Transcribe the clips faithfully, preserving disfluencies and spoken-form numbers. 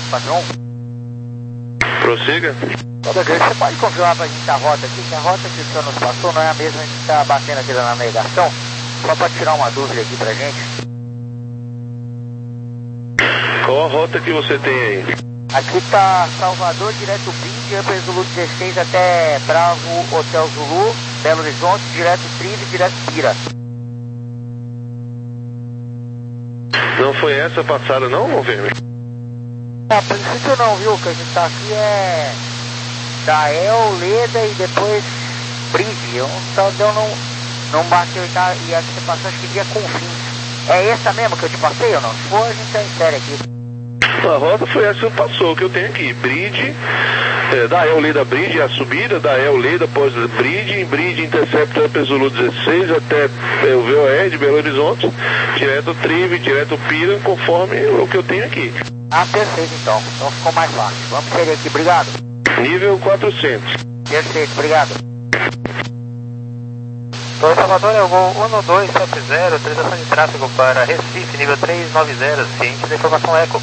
quatro um. Prossiga. Você pode confirmar pra gente a rota aqui, que a rota que o senhor nos passou não é a mesma que está batendo aqui na navegação? Só para tirar uma dúvida aqui pra gente. Qual a rota que você tem aí? Aqui tá Salvador, direto Bing, Upper Zulu dezesseis até Bravo, Hotel Zulu, Belo Horizonte, direto Trive, direto Pira. Não foi essa passada não, Monverme? Ah, princípio não, viu? Que a gente tá aqui é da El, Leda e depois Bride. Eu não, eu não, não bateu e, tá, e a que você passou acho que dia Confins. É essa mesmo que eu te passei ou não? Se for, a gente tá em série aqui. A rota foi essa que passou, que eu tenho aqui. Bride, é, da El Leda Bride, a subida, da El Leda após Bride, em Bride Interceptor Upper Zulu dezesseis até é, o V O R de Belo Horizonte, direto Trive, direto Pira, conforme o que eu tenho aqui. Ah, perfeito então. Então ficou mais fácil. Vamos ser aqui, obrigado. Nível quatrocentos. Perfeito, obrigado. Oi, Salvador, é o voo um dois sete zero, autorização de tráfego para Recife, nível trezentos e noventa, ciente da informação Eco.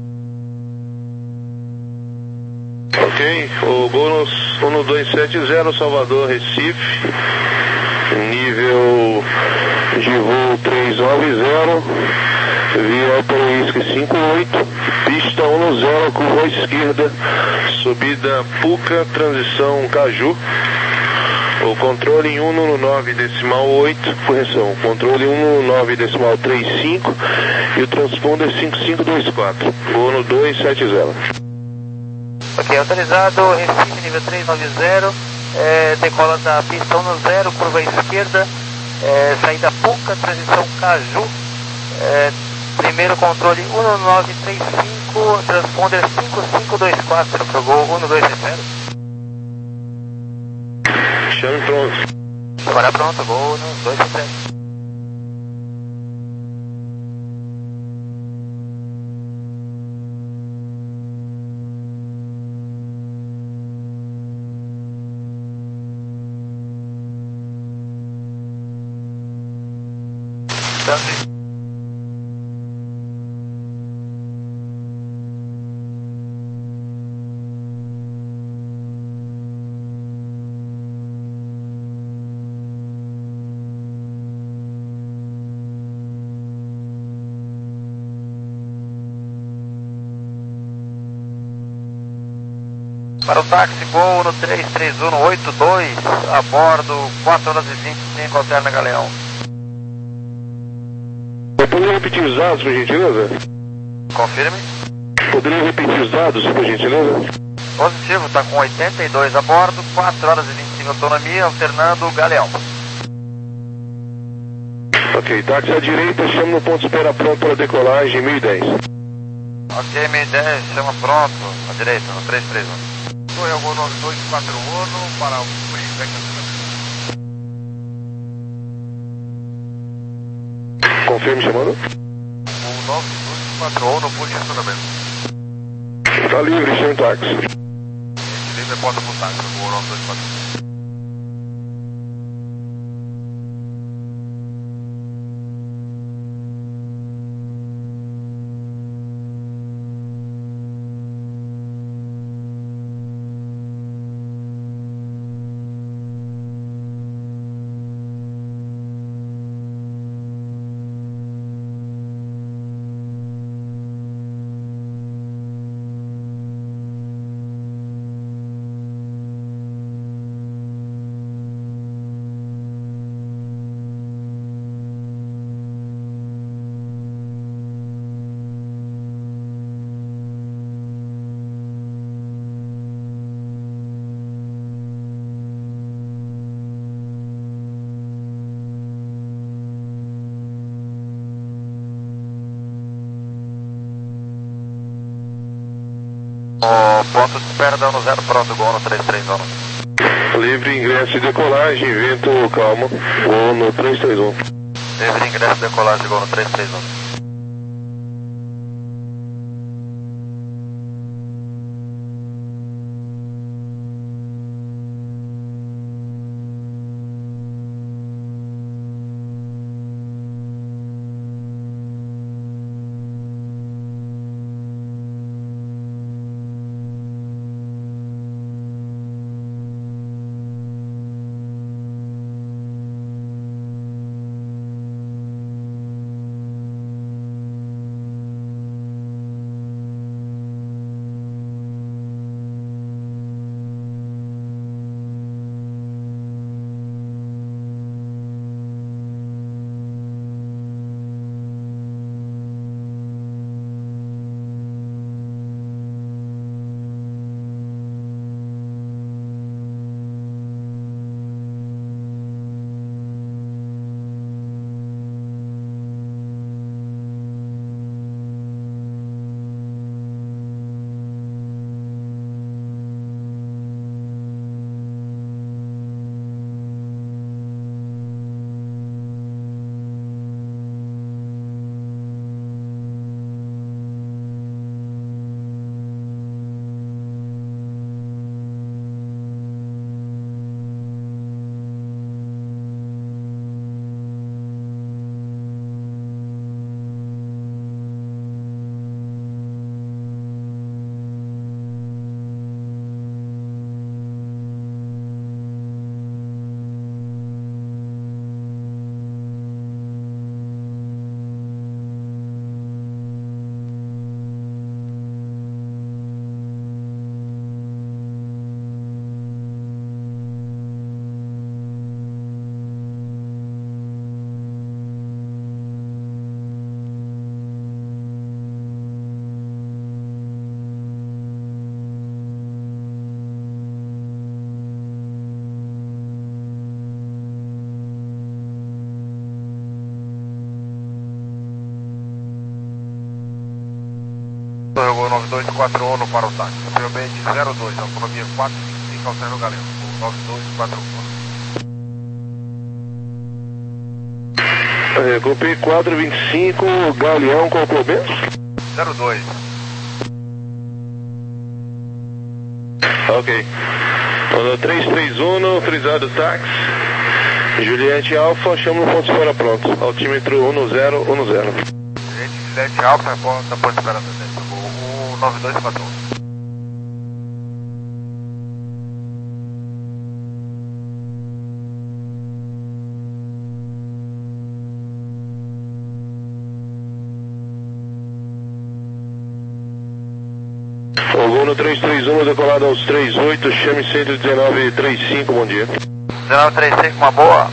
Ok, o bônus um dois sete zero, Salvador, Recife, nível de voo trezentos e noventa, via Operoisque cinco oito, pista um zero, curva à esquerda, subida Puca, transição Caju, o controle em cento e nove decimal oito, correção, controle cento e nove decimal trinta e cinco e o transponder cinco cinco dois quatro, bônus dois sete zero. Ok, autorizado, Recife, nível trezentos e noventa, é, decola da pista um zero, curva à esquerda, é, saída Puca, transição Caju, é, primeiro controle cento e nove trinta e cinco, transponder cinco cinco dois quatro, para o gol um dois sete zero. Chame pronto. Agora pronto, gol um dois sete zero. Para o táxi Gol no três três um oito dois, a bordo, quatro horas e vinte e cinco, alterna Galeão. Poderia repetir os dados, por gentileza? Confirme. Poderia repetir os dados, por gentileza? Positivo, está com oitenta e dois a bordo, quatro horas e vinte e cinco autonomia, alternando Galeão. Ok, táxi à direita, chama no ponto de espera pronto para decolagem, mil e dez. Ok, mil e dez, chama pronto, à direita, no três três um. É o nove dois quatro um para o Confirme chamando. O nove dois quatro um no posicionamento. Está livre, chame táxi. Livre porta pro táxi, o nove dois quatro um. O ponto de espera dá no zero pronto, Gol no três três um. Livre ingresso e decolagem, vento calmo, Gol no três três um. Livre ingresso e decolagem, Gol no três três um. Gol nove dois quatro um para o táxi. Superiormente zero dois, autonomia quatro cinco cinco, Alceno Galeno. Gol nove dois quatro um. É, Copei quatro vinte e cinco, Galeão, complemento? zero dois. Ok. três três um, autorizado táxi. Juliette Alfa, chama o ponto de espera pronto. Altímetro um zero um zero. Juliette Alfa, ponto de espera presente. O nove dois quatro um. O voo no três três um, decolado aos três oito, chame cento e dezenove trinta e cinco, bom dia. dezenove trinta e cinco, uma boa.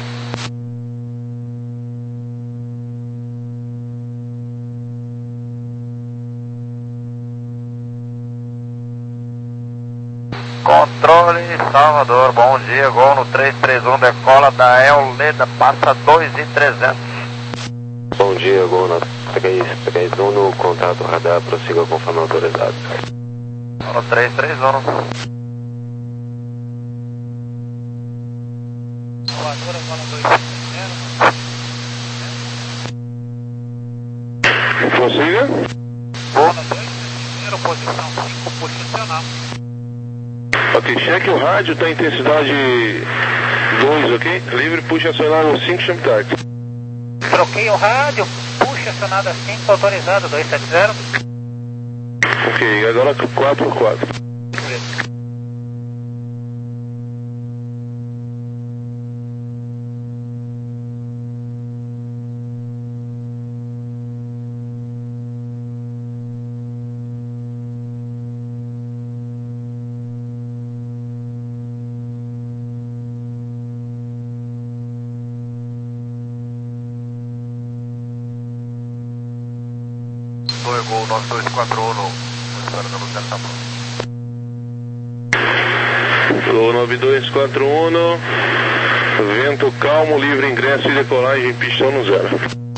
Controle Salvador, bom dia, gol no três três um, decola da Euleda, passa dois e trezentos. Bom dia, gol na três três um, no contato radar, prossiga conforme autorizado. No três três um. Voadora, bola dois zero. Prossiga. Bola dois zero, posição cinco, puxa acionar. Ok, cheque o rádio, tá em intensidade dois, ok? Livre, puxa acionar no cinco, chame tarde. Troquei o rádio, puxa acionada cinco, autorizado dois sete zero. Ok, agora quatro quatro. Gol nove dois quatro um, no tá pronto. Gol nove dois quatro um, vento calmo, livre ingresso e decolagem, pistão no zero.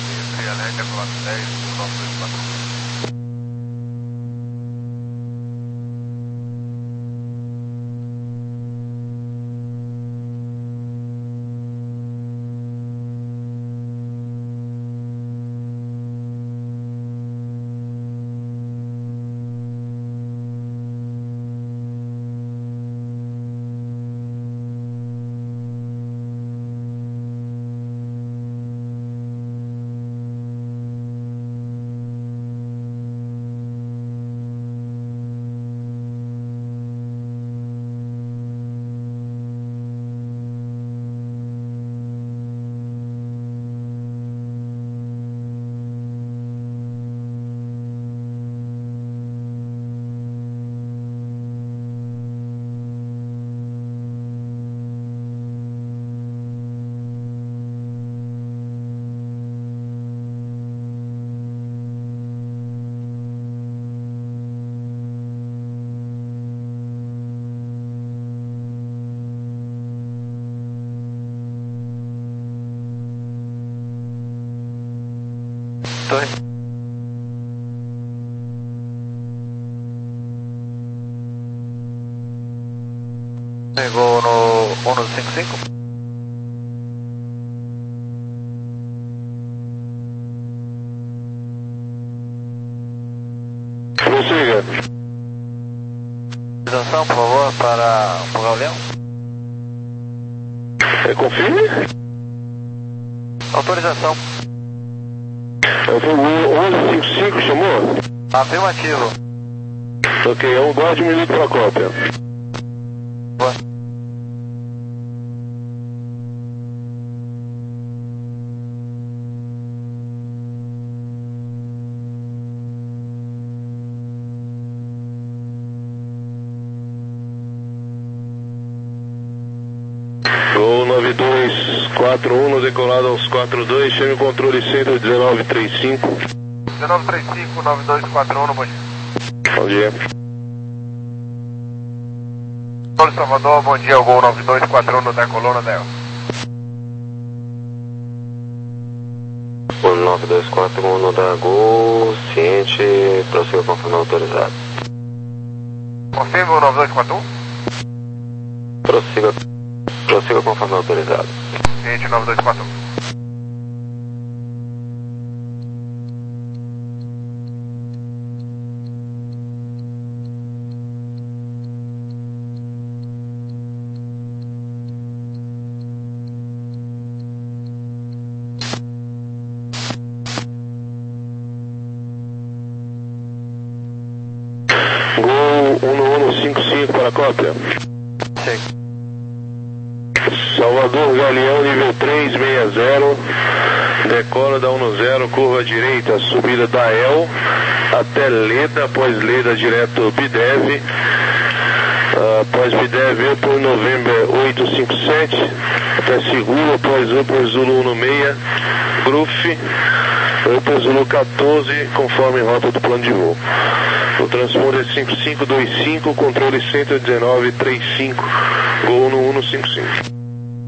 Dois. Pegou no um no cinco cinco. Prossiga. Autorização, por favor, para o Galeão. É, confirme? Autorização. É, foi o onze cinquenta e cinco, chamou? Afirmativo. Ok, é um guarde um minuto para cópia. Boa. Gol nove dois quatro um, no decolado aos quatro dois, chame o controle centro dezenove trinta e cinco. dezenove trinta e cinco, nove dois quatro um, no bom dia. Bom dia. Controle Salvador, bom dia, o gol nove dois quatro um no decolona Del. um nove dois quatro, Uno da Gol, ciente, prossiga conforme autorizado. Confirma o nove dois quatro um? Prossiga, prossiga conforme autorizado. Ciente nove dois quatro um. um um cinco cinco para a cópia. Sim. Salvador Galeão, nível três seis zero, decola da um zero, curva direita, subida da El, até Leda, após Leda direto Bidev, após Bidev Upper November oito cinco sete, até Seguro, após Upper Zulu um seis, Gruf, Upper Zulu quatorze, conforme rota do plano de voo. O transponder cinco cinco dois cinco, controle cento e dezenove trinta e cinco, Gol no um cinco cinco.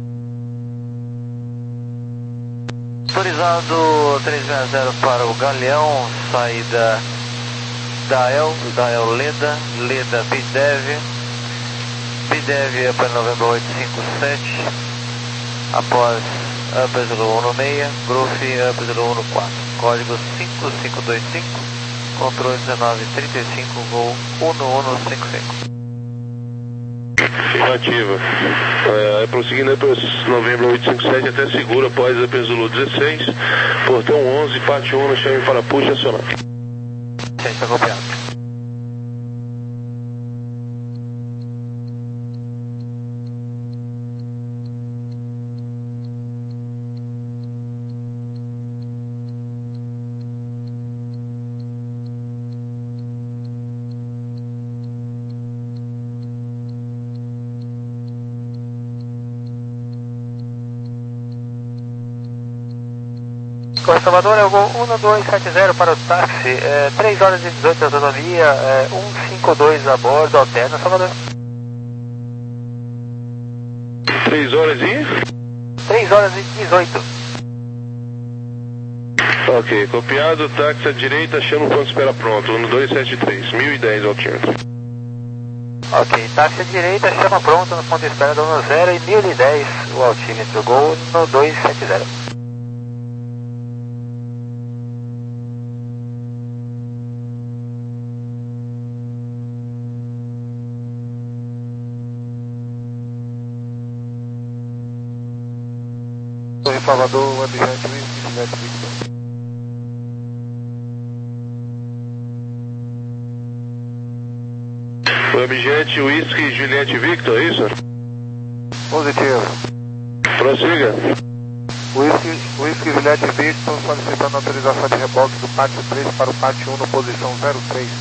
Autorizado três seis zero para o Galeão, saída da El, da El Leda, Leda Bidev, Bidev para Novembro oito cinco sete, após Upper Zulu um seis, Gruf Upper Zulu um quatro, código cinco cinco dois cinco, controle dezenove trinta e cinco, Gol um um cinco cinco. Afirmativa. É, prosseguindo aí para Novembro oito cinco sete até Seguro, após Upper Zulu dezesseis, portão onze, parte um, chame para puxa acionar. Sim, está copiado. Salvador é o Gol um dois sete zero para o táxi, é, três horas e dezoito de autonomia, é, cento e cinquenta e dois a bordo, alterna, Salvador. três horas e? três horas e dezoito. Ok, copiado, táxi à direita, chama o ponto de espera pronto, um dois sete três, mil e dez altímetro. Ok, táxi à direita, chama pronto no ponto de espera do um zero e mil e dez o altímetro, Gol no dois sete zero. Em Salvador, Webjet Whisky, Juliette Victor. Webjet Whisky, Juliette Victor, é isso? Positivo. Prossiga. Whisky, Whisky, Juliette Victor, solicitando autorização de reboque do pátio três para o pátio um no posição zero três.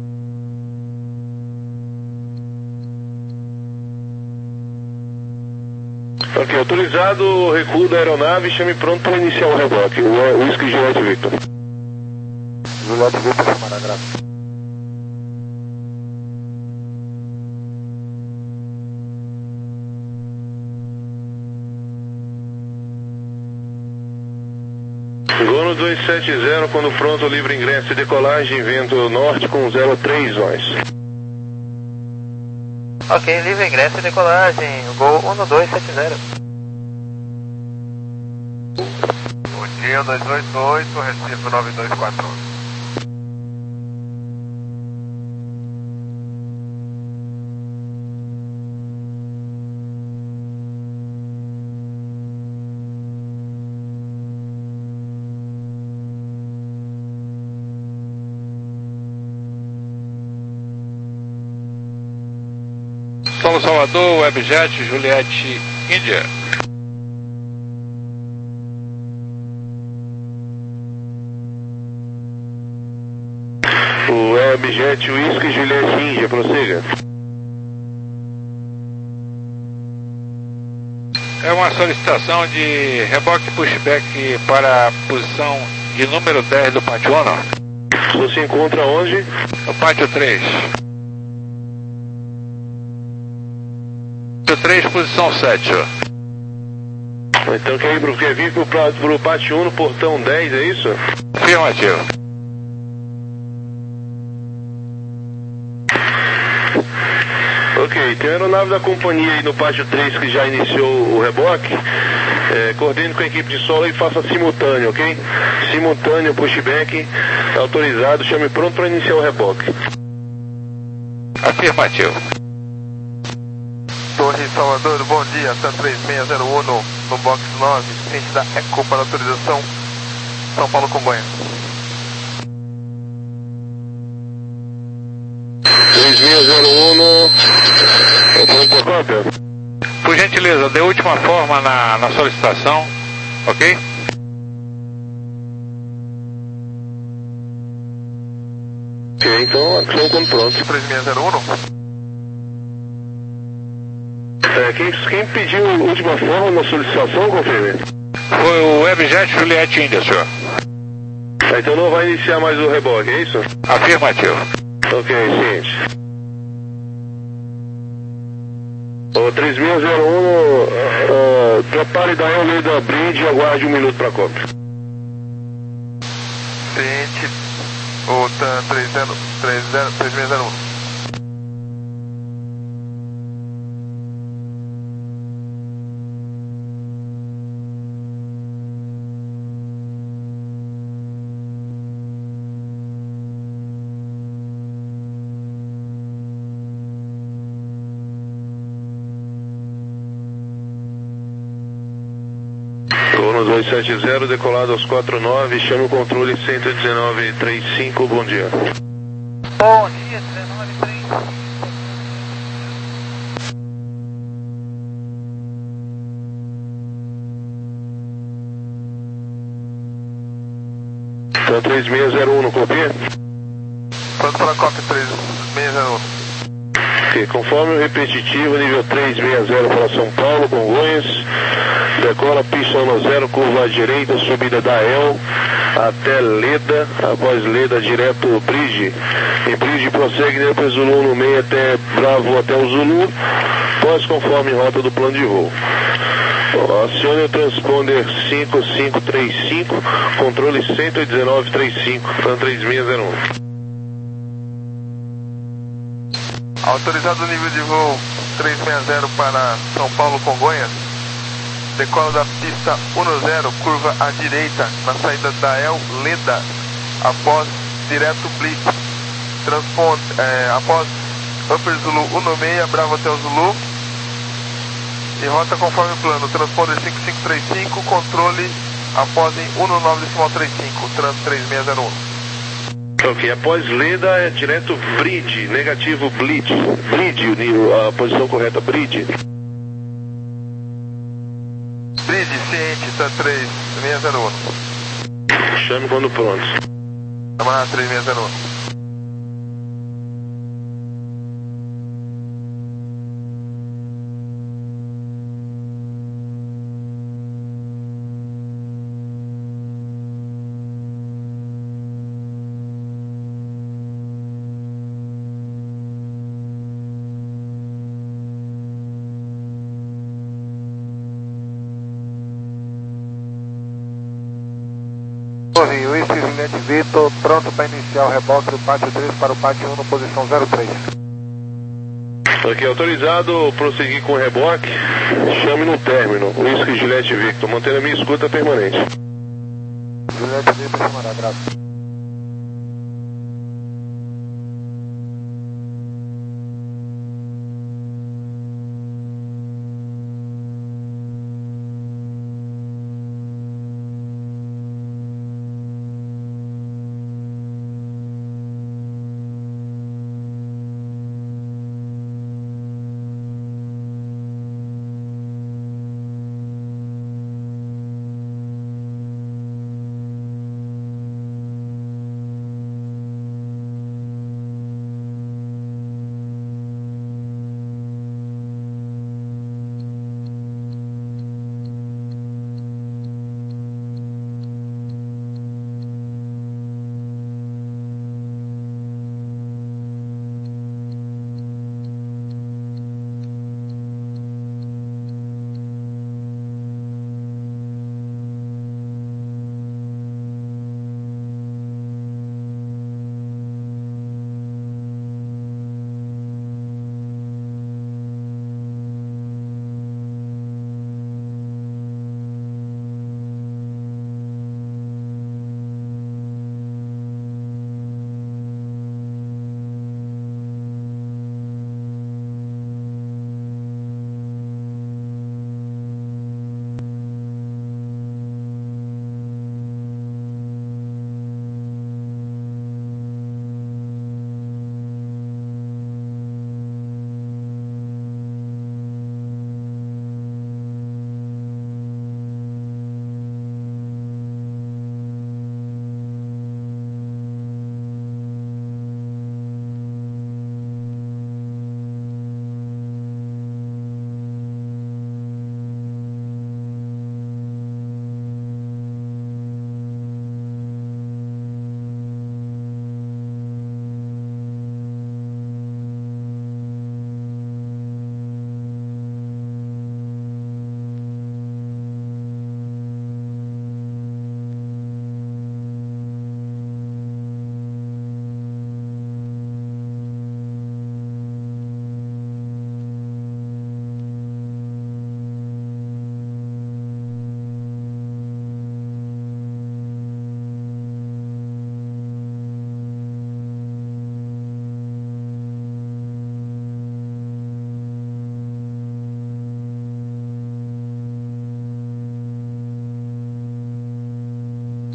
Ok, autorizado o recuo da aeronave, chame pronto para iniciar o reboque. O Whisky Juliette Victor. Juliette Victor, chamará gráfico. Gol no dois sete zero, quando pronto, livre ingresso e decolagem, vento norte com zero três nós. Ok, livre ingresso e decolagem, Gol um dois sete zero. Bom dia, dois oito oito, Recife nove dois quatro um. Solo Salvador, Webjet, Juliette, Índia. O Webjet Whisky, Juliette, Índia, prossiga. É uma solicitação de reboque pushback para a posição de número dez do pátio um. Você se encontra onde? No pátio três. três, posição sete. Então quer, ir pro, quer vir pro, pro pátio um no portão dez, é isso? Afirmativo. Ok, tem a aeronave da companhia aí no pátio três que já iniciou o reboque. É, coordene com a equipe de solo e faça simultâneo, ok? Simultâneo, pushback, autorizado, chame pronto para iniciar o reboque. Afirmativo. Torre Salvador, bom dia, T A três seis zero um no, no box nove, frente da Eco para autorização, São Paulo Congonhas. três seis zero um no... pronto por cópia? Por gentileza, dê última forma na, na solicitação, ok? Ok, então ação quando pronto. três seis zero um no? É, quem, quem pediu a última forma na solicitação, confirme? Foi o Webjet Juliette Índia, senhor. É, então não vai iniciar mais o reboque, é isso? Afirmativo. Ok, seguinte. O três seis zero um, uh, prepare da L da Bridge e aguarde um minuto para a cópia. Ciente, o T A três seis zero um. Torno dois sete zero, decolado aos quatro nove, chama o controle cento e dezenove trinta e cinco, bom dia. Bom dia, dezenove trinta e cinco. Então três seis zero um, não copia? Pronto para a cópia três seis zero um. Ok, conforme o repetitivo, nível três seis zero para São Paulo, Congonhas, decola pista um zero, curva à direita, subida da El até Leda, após Leda direto Bridge. Em Bridge prossegue depois Zulu no meio até Bravo até o Zulu, pós conforme rota do plano de voo. Acione o transponder cinco cinco três cinco, controle cento e dezenove trinta e cinco, T A três seis zero um. Autorizado o nível de voo três seis zero para São Paulo Congonhas. Decola da pista um zero, curva à direita, na saída da El Leda, após direto Blitz. Transpond, é, após Upper Zulu um seis, Bravo até o Zulu. E rota conforme o plano, transponder cinco cinco três cinco, controle após em um nove três cinco, trans três seis zero um. Ok, após Leda é direto Bridge, negativo Blitz. Bridge, a posição correta, Bridge. Bridge, ciente, T A três seis zero um. Chame quando pronto. Yamaha três seis zero um. Torre, Whisky Juliette Vitor, pronto para iniciar o reboque do pátio três para o pátio um no posição zero três. Ok, autorizado prosseguir com o reboque, chame no término, Whisky Juliette Victor, mantendo a minha escuta permanente. Juliette Vitor, chamará, graças.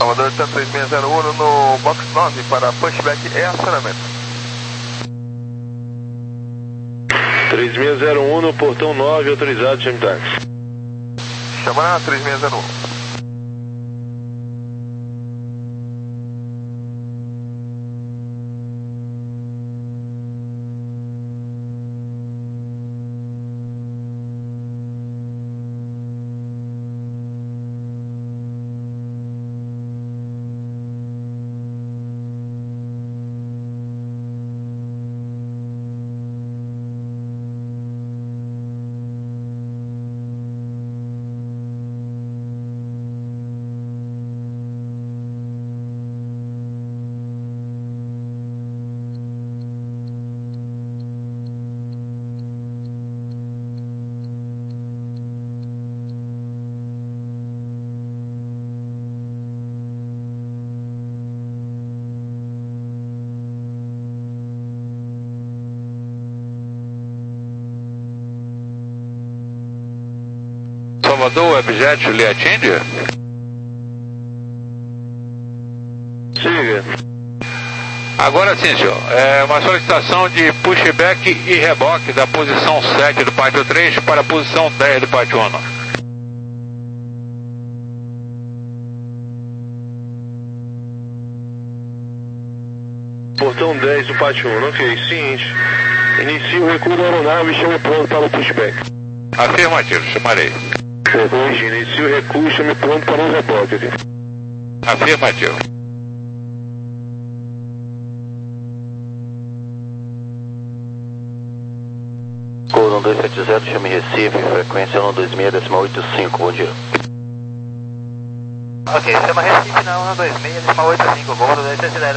Salvador está três seis zero um no box nove para pushback e acionamento. três seis zero um no portão nove, autorizado, chame táxi. Chama na três seis zero um. Salvador, Webjet, Juliette India? Siga. Agora sim, senhor. É uma solicitação de pushback e reboque da posição sete do pátio três para a posição dez do pátio um. Portão dez do pátio um, ok. Seguinte. Inicie o recuo da aeronave e chame pronto para o pushback. Afirmativo, chamarei. Hoje, inicie o recuo e chame pronto para o reboque. Okay? Afirmativo. Coro um dois sete zero, chame Recife, frequência um dois seis, décima oito cinco, bom dia. Ok, chama Recife na um dois seis, décima oito cinco, voo dois sete zero.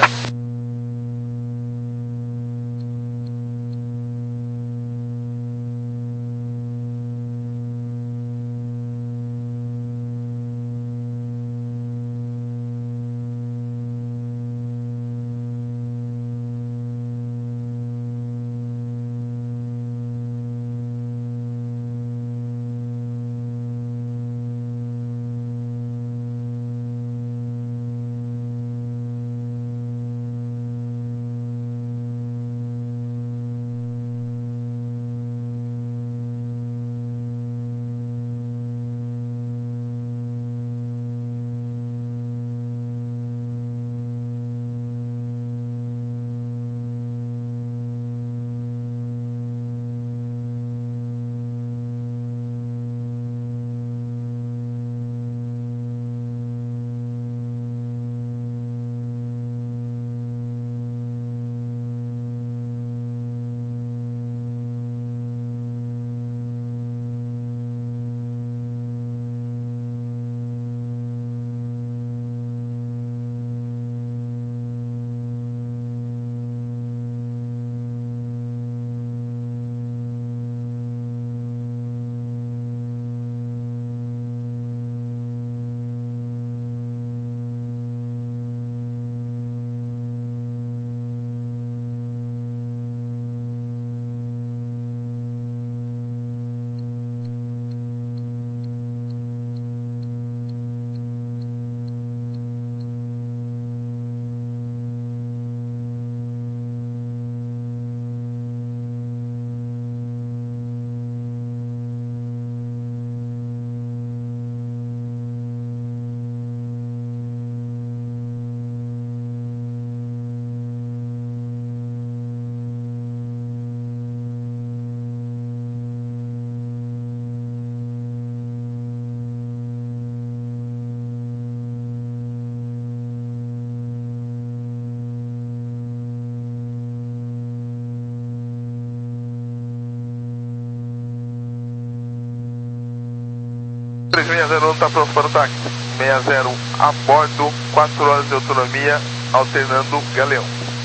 três seis zero um está pronto para o táxi. seis zero um a bordo, quatro horas de autonomia, alternando Galeão.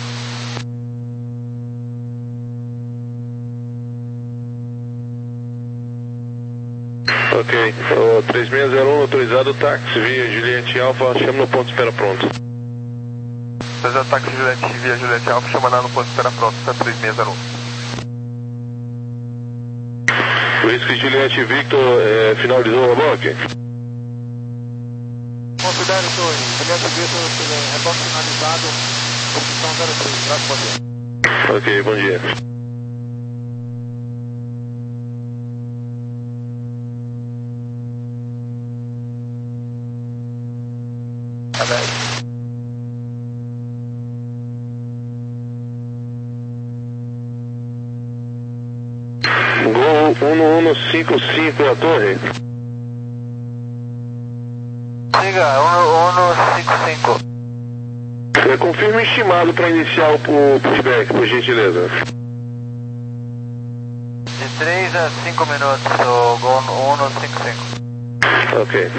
Ok, o três seis zero um autorizado, táxi via Juliette Alfa, chama no ponto de espera pronto. Autorizado táxi Juliette via Juliette Alfa, chama lá no ponto de espera pronto, está três seis zero um. Whisky Juliette Victor, é, finalizou o reboque? Toma cuidado, Torre. Julieta Vitor, reboque finalizado, posição zero três. Graças, bom dia. Ok, bom dia. Tá bem. Gol um um cinco cinco a torre. Siga, um um cinco cinco. É, confirme o estimado para iniciar o, o pushback, por gentileza. De três a cinco minutos, o gol um um cinco cinco. Ok.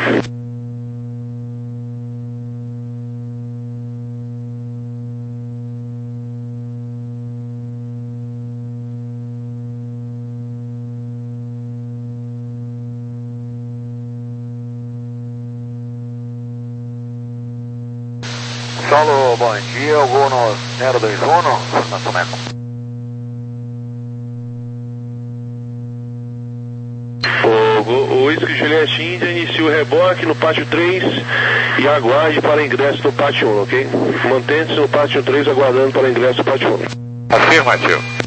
Solo, bom dia, o gol no zero dois um, na Someco. O Whisky Juliette Índia inicia o reboque no pátio três e aguarde para ingresso no pátio um, ok? Mantente-se no pátio três aguardando para ingresso no pátio um. Afirmativo.